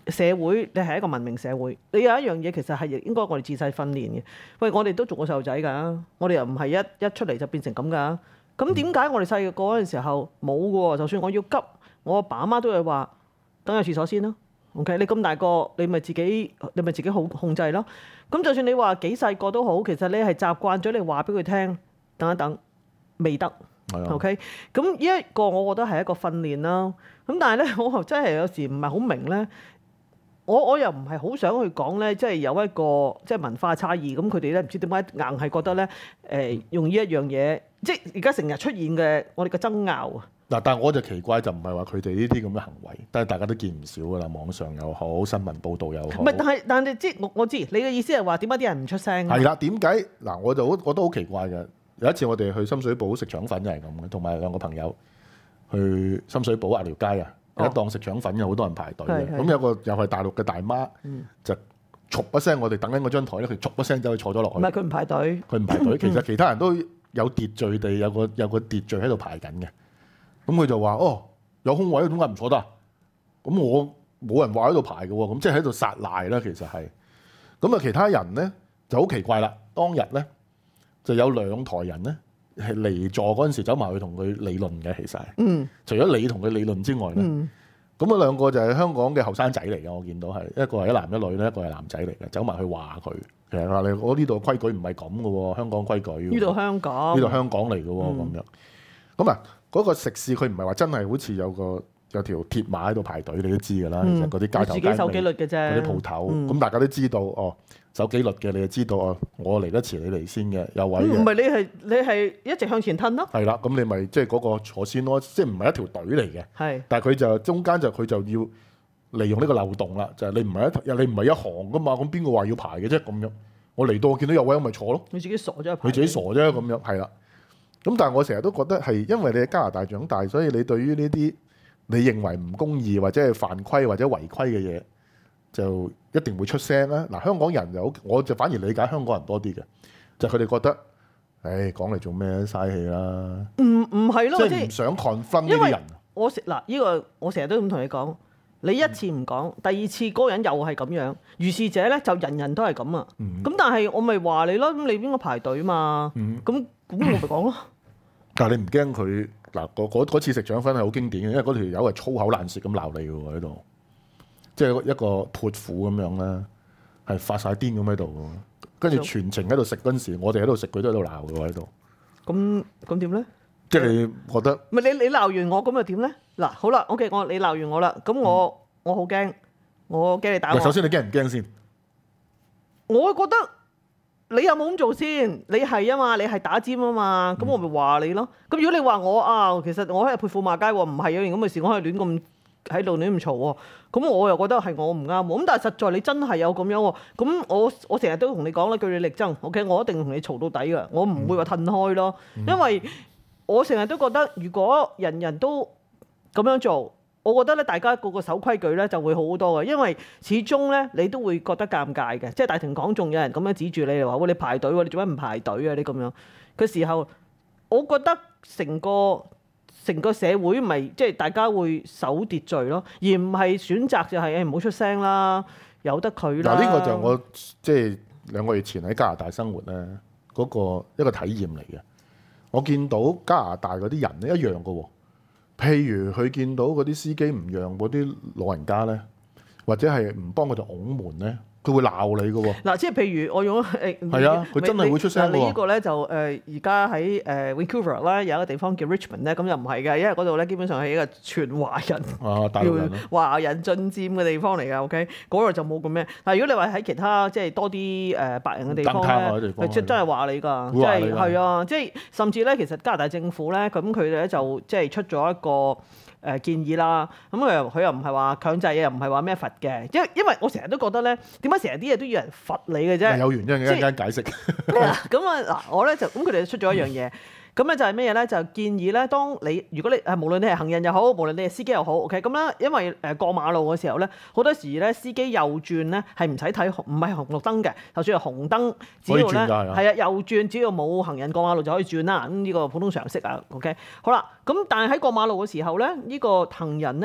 社會你係一個文明社會，你有一樣嘢其實係應該我哋自細訓練嘅。喂，我哋都做過細路仔㗎，我哋又唔係一一出嚟就變成咁㗎。咁點解我哋細個嗰陣時候冇嘅喎？就算我要急，我阿爸阿媽都係話等入廁所先咯。OK，你咁大個，你咪自己你咪自己好控制咯。咁就算你話幾細個都好，其實你係習慣咗你話俾佢聽，等一等未得。OK，咁呢一個我覺得係一個訓練啦。咁但係咧，我真係有時唔係好明咧。我我又唔係好想去講咧，即係有一個即係文化差異。咁佢哋咧唔知點解硬係覺得咧，誒、呃、用呢一樣嘢，即係而家成日出現嘅我哋嘅爭拗啊。 嗱，但係我就奇怪就唔係話佢哋呢啲咁嘅行為，但係大家都見唔少㗎啦，網上又好，新聞報導又好。 唔係，但係但係即係我我知你嘅意思係話點解啲人唔出聲？ 係啦，點解嗱？我就好我都好奇怪嘅。有一次我哋去深水埗食腸粉就係咁嘅，同埋兩個朋友去深水埗鴨寮街啊，有一檔食腸粉嘅，好多人排隊嘅。咁有個又係大陸嘅大媽，嗯、就唰一聲，我哋等緊嗰張台咧，佢唰一聲走去坐咗落去。 唔係佢唔排隊， 佢唔排隊。其實其他人都有秩序地有個有個秩序喺度排緊嘅。咁佢就話：哦，有空位點解唔坐得？咁我冇人話喺度排嘅喎，咁即係喺度撒賴啦。其實係咁啊，其他人咧就好奇怪啦。當日咧。就有兩台人咧，係離座嗰陣時走埋去同佢理論嘅，其實係。嗯。除咗你同佢理論之外咧，咁嗰、嗯、兩個就係香港嘅後生仔嚟嘅，我見到係一個係一男一女咧，一個係男仔嚟嘅，走埋去話佢。其實話你我呢度規矩唔係咁嘅喎，香港規矩。呢度香港。呢度香港嚟嘅喎，咁、嗯、樣。咁啊，嗰個食肆佢唔係話真係好似有個有條鐵馬喺度排隊，你都知㗎啦。嗯、其實嗰啲街頭街尾嗰啲鋪頭，咁、嗯、大家都知道哦。守紀律嘅，你就知道啊！我嚟得遲，你嚟先嘅，有位嘅。唔係你係你係一直向前褪咯。係啦，咁你咪即係嗰個坐先咯，即係唔係一條隊嚟嘅。係是。但係佢就中間就佢就要利用呢個漏洞啦，就係、是、你唔係一你唔係一行噶嘛，咁邊個話要排嘅啫？咁樣我嚟到我見到有位，我咪坐咯。你自己傻啫，佢自己傻啫咁樣，係啦。咁但係我成日都覺得係因為你喺加拿大長大，所以你對於呢啲你認為唔公義或者係犯規或者違規嘅嘢，就一定會出聲啦。嗱，香港人就我就反而理解香港人多啲嘅，就佢哋覺得，誒講嚟做咩嘥氣啦。唔唔係咯，即係唔想 confront 呢啲人。我嗱呢、呢個我成日都咁同你講，你一次唔講，第二次嗰個人又係咁樣，如是者咧就人人都係咁啊。咁、嗯、但係我咪話你咯，咁你邊個排隊嘛？咁咁、嗯、我咪講咯。但係你唔驚佢嗱嗰次食腸粉係好經典嘅，因為嗰條友係粗口爛舌咁鬧你嘅喎喺度。即係一個潑婦咁樣啦，係發晒癲咁喺度，跟住全程喺度食嗰陣時，我哋喺度食，佢都喺度鬧嘅喎喺度。咁咁點咧？即係你覺得？唔係你你鬧完我咁又點咧？嗱，好啦 ，OK，我你鬧完我啦，咁我、嗯、我好驚，我驚你打我。首先你驚唔驚先？我覺得你有冇咁做先？你係啊嘛，你係打尖啊嘛，咁我咪話你咯。咁、嗯、如果你話我啊，其實我喺度潑婦罵街喎，唔係有件咁嘅事，我可以亂咁。喺度亂咁嘈喎，咁我又覺得係我唔啱喎。咁但係實在你真係有咁樣喎，咁我我成日都同你講啦，據理力爭 ，OK， 我一定同你嘈到底㗎，我唔會話褪開咯。嗯、因為我成日都覺得，如果人人都咁樣做，我覺得咧大家個個守規矩咧就會好好多嘅，因為始終咧你都會覺得尷尬嘅，即係大庭廣眾有人咁樣指住你嚟話，喂，你排隊喎，你做咩唔排隊啊？你咁樣嘅時候，我覺得成個。成個社會咪即係大家會守秩序咯，而唔係選擇就係誒唔好出聲啦，由得佢啦。嗱，呢個就係我即係兩個月前喺加拿大生活咧嗰個一個體驗嚟嘅。我見到加拿大嗰啲人咧一樣嘅喎，譬如佢見到嗰啲司機唔讓嗰啲老人家咧，或者係唔幫佢哋拱門咧。佢會鬧你嘅喎。嗱，即係譬如我用誒，係啊，佢真係會出聲喎。你呢個咧就誒而家喺誒 Vancouver 啦，有一個地方叫 Richmond 咧，咁又唔係嘅，因為嗰度咧基本上係一個全華人啊，大陸人華人進佔嘅地方嚟嘅。OK，嗰度就冇咁咩。但係如果你話喺其他即係多啲誒白人嘅地方咧，係真真係話你㗎，即係係啊，即係甚至咧，其實加拿大政府咧，咁佢哋咧就即係出咗一個。誒建議啦，咁佢又佢又唔係話強制嘅，又唔係話咩罰嘅，因為因為我成日都覺得咧，點解成日啲嘢都要人罰你嘅啫？有原因嘅，一陣間解釋。咁啊嗱，我咧就咁佢哋出咗一樣嘢。咁咧就係咩嘢咧？就建議咧，當你如果你誒無論你係行人又好，無論你係司機又好 ，OK，咁咧，因為誒過馬路嘅時候咧，好多時咧司機右轉咧係唔使睇紅，唔係紅綠燈嘅，就算係紅燈，只要咧係啊右轉，只要冇行人過馬路就可以轉啦。咁呢個普通常識啊，OK，好啦，咁但係喺過馬路嘅時候咧，呢個行人咧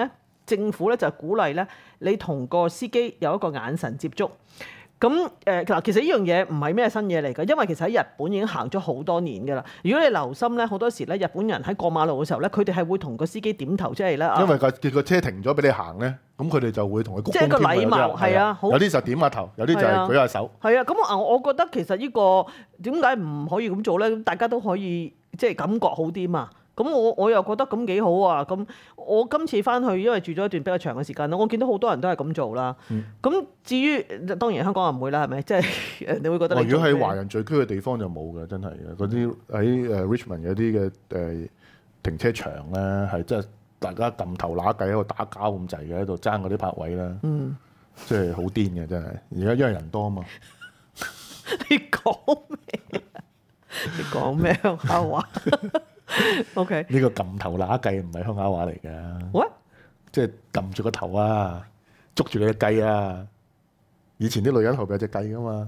政府咧就鼓勵咧你同個司機有一個眼神接觸。咁誒嗱，其實呢樣嘢唔係咩新嘢嚟㗎，因為其實喺日本已經行咗好多年㗎啦。如果你留心咧，好多時咧日本人喺過馬路嘅時候咧，佢哋係會同個司機點頭，即係咧。 因為個個車停咗俾你行咧，咁佢哋就會同佢鞠躬。 即係個禮貌係啊， 有啲就點下頭，有啲就係舉下手。 係啊，咁啊，我覺得其實呢個點解唔可以咁做咧？大家都可以即係感覺好啲嘛。咁我我又覺得咁幾好啊！咁我今次翻去，因為住咗一段比較長嘅時間啦，我見到好多人都係咁做啦。咁、嗯、至於當然香港人唔會啦，係咪？即係你會覺得你。如果喺華人聚居嘅地方就冇嘅，真係嘅。嗰啲喺誒 Richmond 有啲嘅誒停車場咧，係真係大家撳頭揦計喺度打交咁滯嘅，喺度爭嗰啲泊位啦。嗯，即係好癲嘅真係。而家因為人多啊嘛。 你講咩？你講咩鄉下話？O K， 呢個撳頭揦計唔係鄉下話嚟㗎。 What？ 即係撳住個頭啊，捉住你嘅雞啊！以前啲女人後邊有隻雞㗎嘛。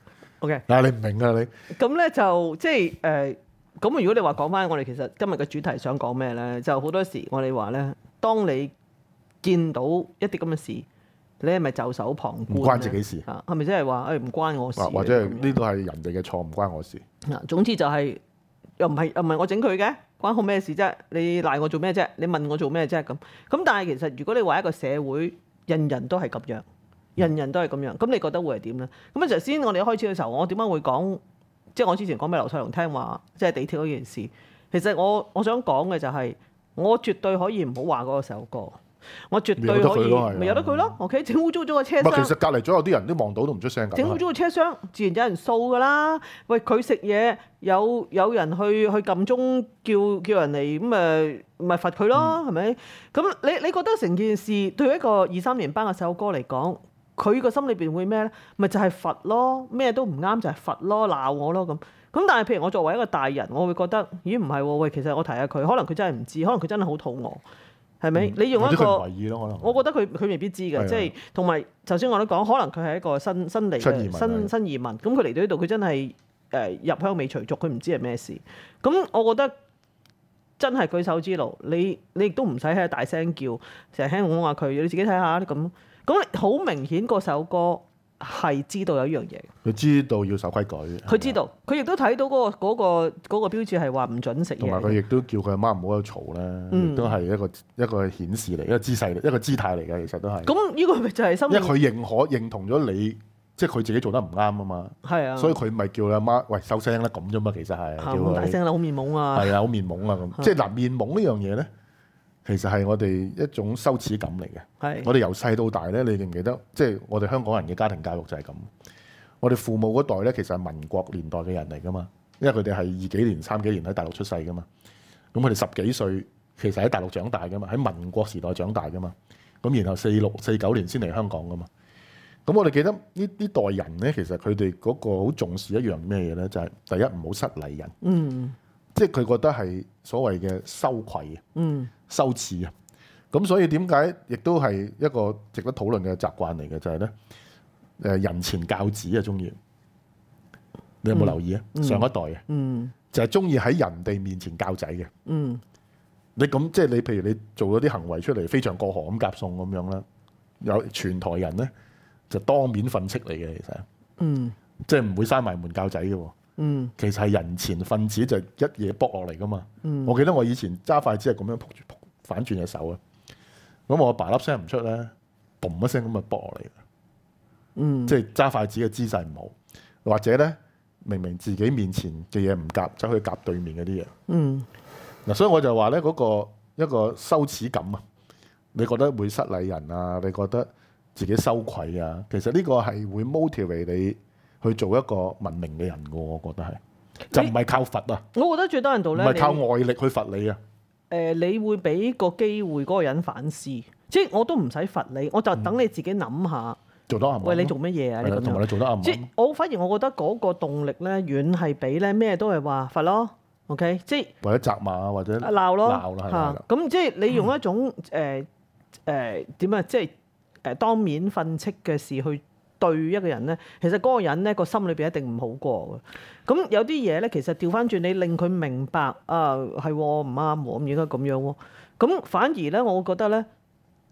O K， 嗱你唔明啊你。 咁咧就即係誒，咁、呃、如果你話講翻我哋其實今日嘅主題想講咩咧，就好多時我哋話咧，當你見到一啲咁嘅事，你係咪袖手旁觀？ 唔關自己事啊？係咪即係話誒唔關我事？ 或者係呢個係人哋嘅錯，唔關我事。 嗱，總之就係、是。又唔係又唔係我整佢嘅，關我咩事啫？你賴我做咩啫？你問我做咩啫？咁咁，但係其實如果你話一個社會，人人都係咁樣，人人都係咁樣，咁你覺得會係點咧？咁啊，頭先我哋一開始嘅時候，我點解會講？即係我之前講俾劉細龍聽話，即係地鐵嗰件事。其實我我想講嘅就係、是，我絕對可以唔好話嗰個首歌。我絕對可以，咪由得佢咯。OK， 整污糟咗個車廂。 其實隔離左右啲人都望到都唔出聲㗎。 整污糟個車廂，自然有人掃㗎啦。喂，佢食嘢有有人去去撳鐘叫叫人嚟，咁誒咪罰佢咯，係咪、嗯？咁你你覺得成件事對一個二三年班嘅細路哥嚟講，佢個心裏邊會咩咧？咪就係、是、罰咯，咩都唔啱就係罰咯，鬧我咯咁。咁但係譬如我作為一個大人，我會覺得咦唔係喎，喂，其實我提下佢，可能佢真係唔知，可能佢真係好肚餓。係咪？你用一個，我覺得佢佢未必知嘅，即係同埋頭先我都講，可能佢係一個新新嚟嘅新新移民，咁佢嚟到呢度，佢真係誒、呃、入鄉未隨俗，佢唔知係咩事。咁我覺得真係舉手之勞，你你亦都唔使喺度大聲叫，成日聽我話佢，你自己睇下咁。咁好明顯嗰首歌係知道有一樣嘢， 佢知道要守規矩。 佢知道，佢亦都睇到嗰、嗰個嗰、嗰個嗰個標誌係話唔準食嘢。 同埋佢亦都叫佢阿媽唔好喺度嘈咧，亦都係一個一個顯示嚟，一個姿勢嚟，一個姿態嚟嘅，其實都係。咁呢個咪就係心。因為佢認可認同咗你，即係佢自己做得唔啱啊嘛。係啊。所以佢咪叫你阿媽喂收聲啦咁啫嘛，其實係。 好大聲啦，好面懵啊。 係啊，好面懵啊咁。即係嗱，面懵呢樣嘢咧，其實係我哋一種羞恥感嚟嘅。係。我哋由細到大咧，你記唔記得？即係我哋香港人嘅家庭教育就係咁。我哋父母嗰代咧，其實係民國年代嘅人嚟噶嘛，因為佢哋係二幾年、三幾年喺大陸出世噶嘛。咁佢哋十幾歲，其實喺大陸長大噶嘛，喺民國時代長大噶嘛。咁然後四六、四九年先嚟香港噶嘛。咁我哋記得呢呢代人咧，其實佢哋嗰個好重視一樣咩嘢咧？就係、是、第一唔好失禮人，嗯，即係佢覺得係所謂嘅羞愧啊，嗯，羞恥啊。咁所以點解亦都係一個值得討論嘅習慣嚟嘅，就係、是、咧。誒人前教子啊，中意你有冇留意啊？嗯、上一代嘅，嗯、就係中意喺人哋面前教仔嘅。嗯、你咁即係你，譬如你做咗啲行為出嚟，飛象過河咁夾餸咁樣啦，有全台人咧就當面訓斥你嘅，其實，嗯、即係唔會閂埋門教仔嘅。嗯、其實係人前訓子就一嘢卜落嚟噶嘛。嗯、我記得我以前揸筷子係咁樣撲住撲反轉隻手啊，咁我阿爸粒聲唔出咧，嘣一聲咁啊卜落嚟。嗯，即係揸筷子嘅姿勢唔好，或者咧明明自己面前嘅嘢唔夾，走去夾對面嗰啲嘢。嗯，嗱，所以我就話咧嗰個一個羞恥感啊，你覺得會失禮人啊，你覺得自己羞愧啊，其實呢個係會 motivate 你去做一個文明嘅人嘅，我覺得係，就唔係靠罰啊。 我覺得最多人度咧， 唔係靠外力去罰你啊。 誒、呃，你會俾個機會嗰個人反思，即係我都唔使罰你，我就等你自己諗下。嗯做得啱， 喂，你做乜嘢啊？你同埋你做得啱， 即係我反而我覺得嗰個動力咧，遠係比咧咩都係話罰咯。OK，即係或者責罵啊，或者鬧咯， 鬧啦， 嚇。咁即係你用一種誒誒點啊？即係誒當面訓斥嘅事去對一個人咧，其實嗰個人咧個心裏邊一定唔好過嘅。咁有啲嘢咧，其實調翻轉你令佢明白啊，係唔啱喎，唔應該咁樣喎。咁反而咧，我覺得咧。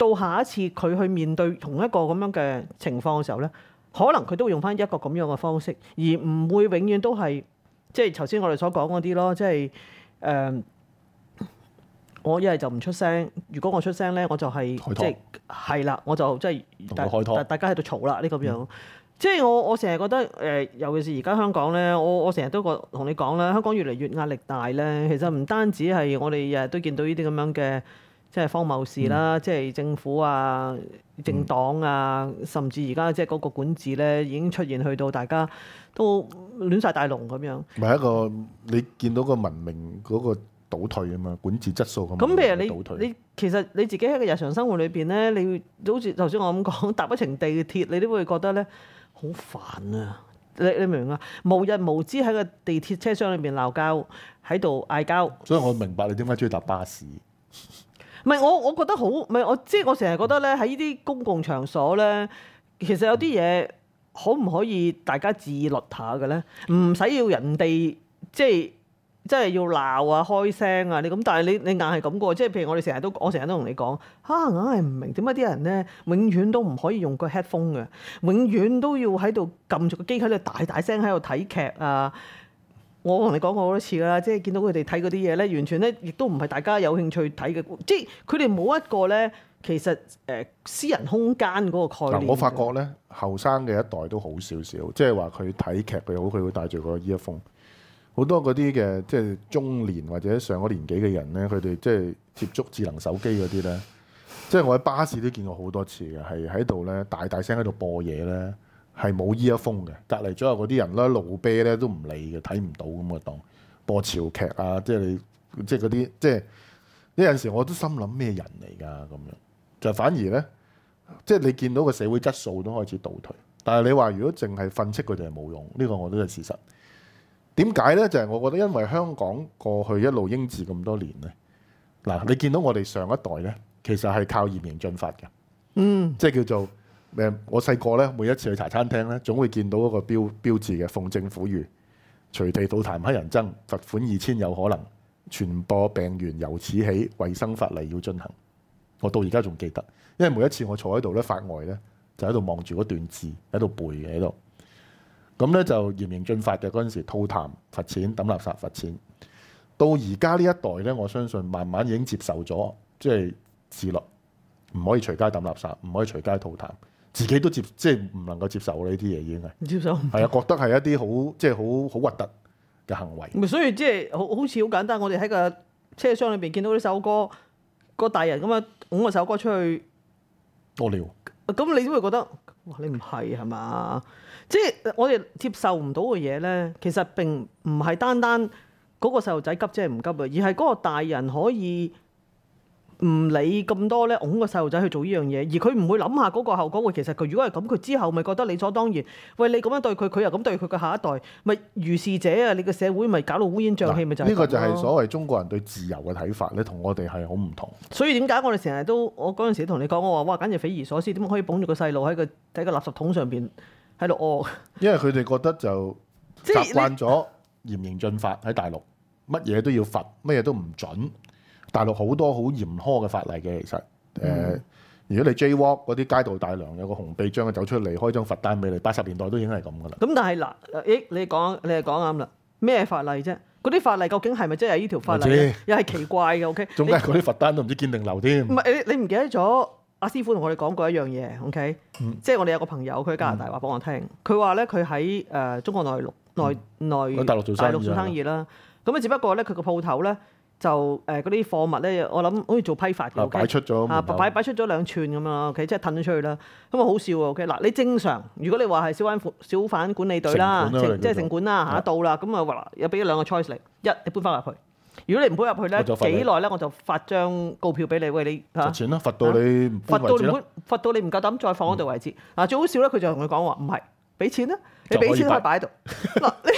到下一次佢去面對同一個咁樣嘅情況嘅時候咧，可能佢都會用翻一個咁樣嘅方式，而唔會永遠都係即係頭先我哋所講嗰啲咯，即係誒、呃、我一係就唔出聲，如果我出聲咧，我就係、是、即係係啦，我就即係大大大家喺度嘈啦呢咁樣。嗯、即係我我成日覺得誒、呃，尤其是而家香港咧，我我成日都覺同你講啦，香港越嚟越壓力大咧。其實唔單止係我哋日日都見到呢啲咁樣嘅。即係荒謬事啦，嗯、即係政府啊、政黨啊，嗯、甚至而家即係嗰個管治咧，已經出現去到大家都亂晒大龍咁樣。唔係一個你見到個文明嗰個倒退啊嘛，管治質素咁。 咁譬如你你其實你自己喺個日常生活裏邊咧，你好似頭先我咁講，搭一程地鐵，你都會覺得咧好煩啊！你你明唔明啊？無日無之喺個地鐵車廂裏邊鬧交，喺度嗌交。 所以我明白你點解中意搭巴士。 唔係我，我覺得好，唔係我，即係我成日覺得咧，喺呢啲公共場所咧，其實有啲嘢可唔可以大家自律下嘅咧？唔使要人哋即係即係要鬧啊、開聲啊，你咁，但係你你硬係咁嘅，即係譬如我哋成日都，我成日都同你講，嚇硬係唔明點解啲人咧，永遠都唔可以用個 headphone 嘅，永遠都要喺度撳住個機喺度大大聲喺度睇劇啊！我同你講過好多次啦，即係見到佢哋睇嗰啲嘢咧，完全咧亦都唔係大家有興趣睇嘅，即係佢哋冇一個咧，其實誒、呃、私人空間嗰個概念。 我發覺咧，後生嘅一代都好少少，即係話佢睇劇佢好，佢會帶住個 earphone。好多嗰啲嘅即係中年或者上咗年紀嘅人咧，佢哋即係接觸智能手機嗰啲咧，即係我喺巴士都見過好多次嘅，係喺度咧大大聲喺度播嘢咧。係冇 earphone嘅，隔離左右嗰啲人咧，路啤咧都唔理嘅，睇唔到咁啊當播潮劇啊，即係你即係嗰啲即係有陣時我都心諗咩人嚟㗎咁樣，就反而咧即係你見到個社會質素都開始倒退。但係你話如果淨係訓斥佢哋係冇用，呢、呢個我都係事實。點解咧？就係、係、我覺得因為香港過去一路英治咁多年咧，嗱你見到我哋上一代咧，其實係靠嚴刑峻法嘅，嗯，即係叫做。誒，我細個咧，每一次去茶餐廳咧，總會見到嗰個標標誌嘅，奉政府諭，隨地吐痰乞人憎，罰款二千有可能，傳播病源由此起，衞生法例要進行。我到而家仲記得，因為每一次我坐喺度咧，發呆咧，就喺度望住嗰段字，喺度背嘅喺度。咁咧就嚴刑峻法嘅嗰陣時，吐痰罰錢，抌垃圾罰錢。到而家呢一代咧，我相信慢慢已經接受咗，即係自律，唔可以隨街抌垃圾，唔可以隨街吐痰。自己都接即係唔能夠接受呢啲嘢已經係唔接受， 係啊，覺得係一啲好即係好好核突嘅行為。 咪所以即係好好似好簡單，我哋喺個車廂裏邊見到呢首歌，個大人咁樣拱個首歌出去屙尿， 咁你都會覺得哇，你唔係係嘛？即係我哋接受唔到嘅嘢咧，其實並唔係單單嗰個細路仔急即係唔急啊，而係嗰個大人可以。唔理咁多咧，擁個細路仔去做呢樣嘢，而佢唔會諗下嗰個後果。喂，其實佢如果係咁，佢之後咪覺得理所當然。喂，你咁樣對佢，佢又咁對佢嘅下一代，咪如是者啊！你個社會咪搞到烏煙瘴氣，咪就係咁咯。呢個就係所謂中國人對自由嘅睇法咧，同我哋係好唔同。 所以點解我哋成日都，我嗰陣時同你講，我話哇，簡直匪夷所思，點解可以捧住個細路喺個喺個垃圾桶上邊喺度屙？ 因為佢哋覺得就習慣咗嚴刑峻法喺大陸，乜嘢都要罰，乜嘢都唔準。大陸好多好嚴苛嘅法例嘅，其實誒、呃，如果你 Jaywalk 嗰啲街道大娘有個紅臂章嘅走出嚟開張罰單俾你，八十年代都已經係咁噶啦。咁但係嗱，誒你講你係講啱啦，咩法例啫？嗰啲法例究竟係咪真係呢條法例？又係奇怪嘅，OK？ 仲加嗰啲罰單都唔知堅定流添。 唔係你你唔記得咗？阿師傅同我哋講過一樣嘢，OK？、嗯、即係我哋有個朋友佢喺加拿大話俾我聽，佢話咧佢喺誒中國內陸內內、嗯、大陸做生意啦。咁啊，只不過咧佢個鋪頭咧。就誒嗰啲貨物咧，我諗好似做批發嘅， 啊、擺出咗嚇擺擺出咗兩寸咁樣 OK，即係褪咗出去啦。咁啊好笑喎 OK，嗱你正常，如果你話係小販小販管理隊啦，即係城管啦嚇到啦，咁啊話又俾咗兩個 choice 嚟，一你搬翻入去，如果你唔搬入去咧，幾耐咧我就發張告票俾你，喂你嚇。罰錢啦，罰到你唔搬為止啦。罰到你唔夠膽再放嗰度為止。嗱、嗯、最好笑咧，佢就同佢講話唔係，俾錢啦，你俾錢可以擺喺度。嗱你。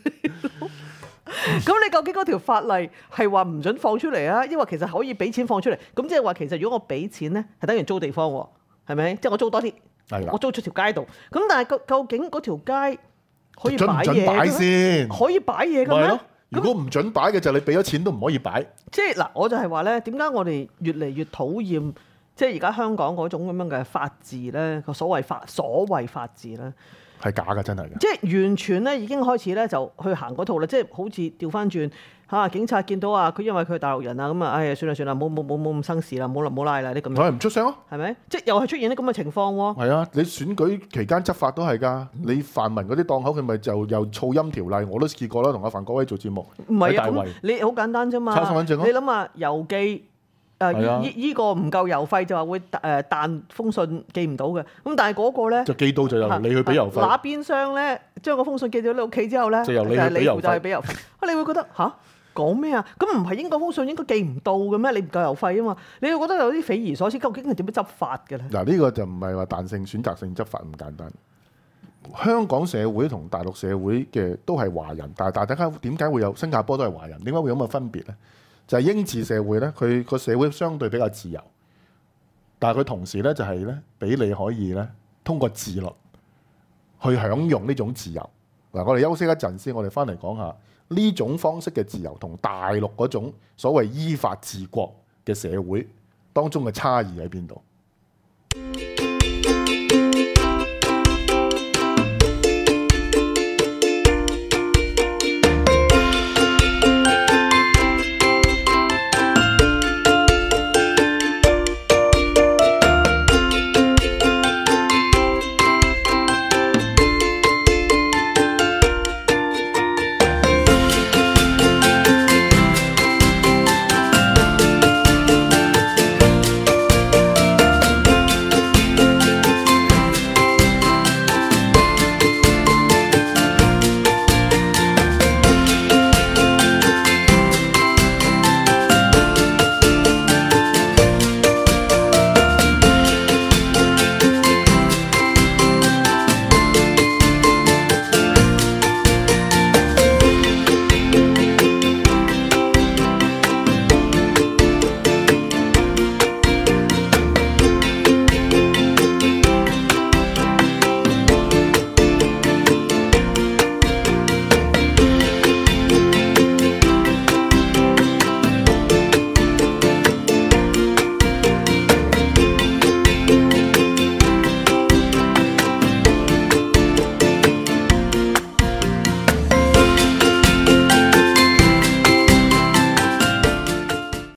咁你究竟嗰條法例係話唔準放出嚟啊？抑或其實可以俾錢放出嚟？咁即係話其實如果我俾錢咧，係等於租地方喎，係咪？即係我租多啲，的我租出條街度。咁但係究竟嗰條街可以擺嘢嘅咩？可以擺嘢嘅咩？ 如果唔準擺嘅就係你俾咗錢都唔可以擺。 即係嗱，我就係話咧，點解我哋越嚟越討厭即係而家香港嗰種咁樣嘅法治咧，個所謂法所謂法治咧， 係假㗎，真係㗎。 即係完全咧已經開始咧就去行嗰套啦，即係好似調翻轉嚇，警察見到啊佢因為佢係大陸人啊，咁啊，唉、哎、算啦算啦，冇冇冇冇咁生事啦，冇冇拉啦啲咁樣。 佢係唔出聲咯， 係咪？即係又係出現啲咁嘅情況喎。 係啊，你選舉期間執法都係㗎。你泛民嗰啲檔口佢咪就又噪音條例，我都試過啦，同阿范國威做節目唔係啊， 喺大圍咁你好簡單啫嘛。 抄身份證咯你諗下郵寄。誒係啊依依個唔夠郵費就話會誒彈封信寄唔到嘅，咁但係嗰個咧就寄到就由你去俾郵費。 那邊廂咧將個封信寄到你屋企之後咧， 就由你去俾郵費就係俾郵費。啊，你會覺得吓？講咩啊？咁唔係應該封信應該寄唔到嘅咩？你唔夠郵費啊嘛？你會覺得有啲匪夷所思，究竟係點樣執法嘅咧？ 嗱，呢個就唔係話彈性選擇性執法咁簡單。香港社會同大陸社會嘅都係華人，但係大家點解會有新加坡都係華人？點解會有咁嘅分別咧？就係英治社會咧，佢個社會相對比較自由，但係佢同時咧就係咧俾你可以咧通過自律去享用呢種自由。嗱，我哋休息一陣先，我哋翻嚟講下呢種方式嘅自由同大陸嗰種所謂依法治國嘅社會當中嘅差異喺邊度？